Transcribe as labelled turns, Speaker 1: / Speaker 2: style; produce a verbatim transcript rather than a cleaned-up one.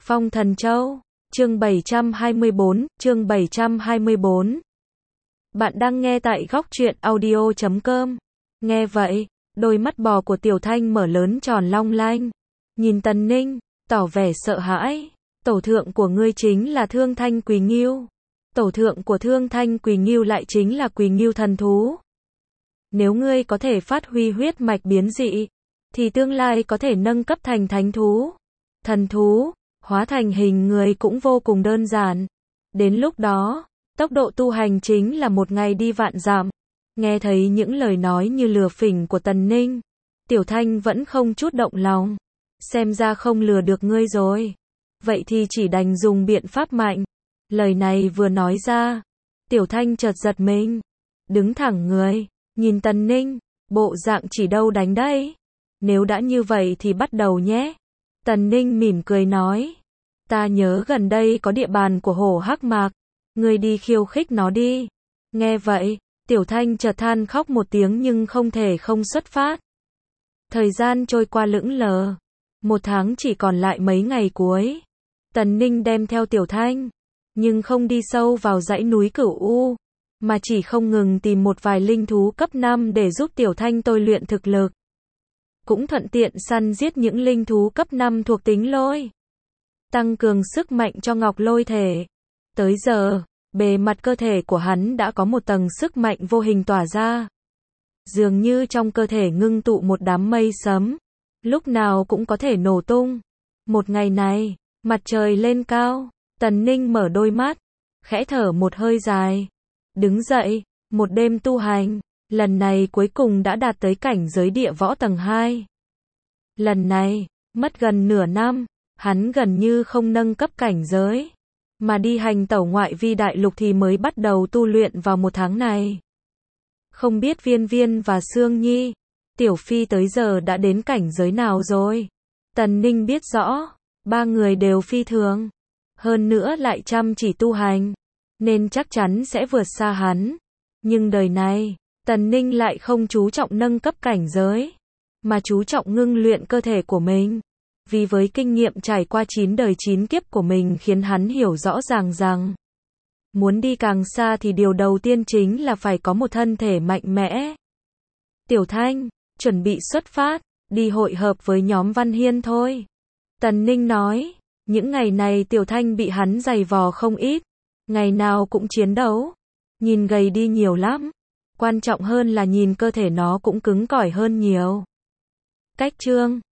Speaker 1: Phong Thần Châu, chương bảy trăm hai mươi bốn, chương bảy trăm hai mươi bốn. Bạn đang nghe tại góc truyện audio chấm com. Nghe vậy, đôi mắt bò của Tiểu Thanh mở lớn tròn long lanh, nhìn Tần Ninh, tỏ vẻ sợ hãi. Tổ thượng của ngươi chính là Thương Thanh Quỳ Ngưu. Tổ thượng của Thương Thanh Quỳ Ngưu lại chính là Quỳ Ngưu thần thú. Nếu ngươi có thể phát huy huyết mạch biến dị, thì tương lai có thể nâng cấp thành thánh thú, thần thú, hóa thành hình người cũng vô cùng đơn giản. Đến lúc đó, tốc độ tu hành chính là một ngày đi vạn dặm. Nghe thấy những lời nói như lừa phỉnh của Tần Ninh, Tiểu Thanh vẫn không chút động lòng. Xem ra không lừa được ngươi rồi. Vậy thì chỉ đành dùng biện pháp mạnh. Lời này vừa nói ra, Tiểu Thanh chợt giật mình, đứng thẳng người, nhìn Tần Ninh, bộ dạng chỉ đâu đánh đấy. Nếu đã như vậy thì bắt đầu nhé. Tần Ninh mỉm cười nói, ta nhớ gần đây có địa bàn của hổ hắc mạc, ngươi đi khiêu khích nó đi. Nghe vậy, Tiểu Thanh chợt than khóc một tiếng nhưng không thể không xuất phát. Thời gian trôi qua lững lờ, một tháng chỉ còn lại mấy ngày cuối. Tần Ninh đem theo Tiểu Thanh, nhưng không đi sâu vào dãy núi Cửu U, mà chỉ không ngừng tìm một vài linh thú cấp năm để giúp Tiểu Thanh tôi luyện thực lực. Cũng thuận tiện săn giết những linh thú cấp năm thuộc tính lôi, tăng cường sức mạnh cho Ngọc Lôi thể. Tới giờ, bề mặt cơ thể của hắn đã có một tầng sức mạnh vô hình tỏa ra. Dường như trong cơ thể ngưng tụ một đám mây sấm, lúc nào cũng có thể nổ tung. Một ngày này, mặt trời lên cao, Tần Ninh mở đôi mắt, khẽ thở một hơi dài, đứng dậy, một đêm tu hành, lần này cuối cùng đã đạt tới cảnh giới địa võ tầng hai. Lần này, mất gần nửa năm, hắn gần như không nâng cấp cảnh giới, mà đi hành tẩu ngoại vi đại lục thì mới bắt đầu tu luyện vào một tháng này. Không biết Viên Viên và Sương Nhi, Tiểu Phi tới giờ đã đến cảnh giới nào rồi? Tần Ninh biết rõ, ba người đều phi thường, hơn nữa lại chăm chỉ tu hành, nên chắc chắn sẽ vượt xa hắn. Nhưng đời này, Tần Ninh lại không chú trọng nâng cấp cảnh giới, mà chú trọng ngưng luyện cơ thể của mình. Vì với kinh nghiệm trải qua chín đời chín kiếp của mình khiến hắn hiểu rõ ràng rằng, muốn đi càng xa thì điều đầu tiên chính là phải có một thân thể mạnh mẽ. Tiểu Thanh, chuẩn bị xuất phát, đi hội hợp với nhóm Văn Hiên thôi. Tần Ninh nói, những ngày này Tiểu Thanh bị hắn giày vò không ít, ngày nào cũng chiến đấu, nhìn gầy đi nhiều lắm. Quan trọng hơn là nhìn cơ thể nó cũng cứng cỏi hơn nhiều. Cách chương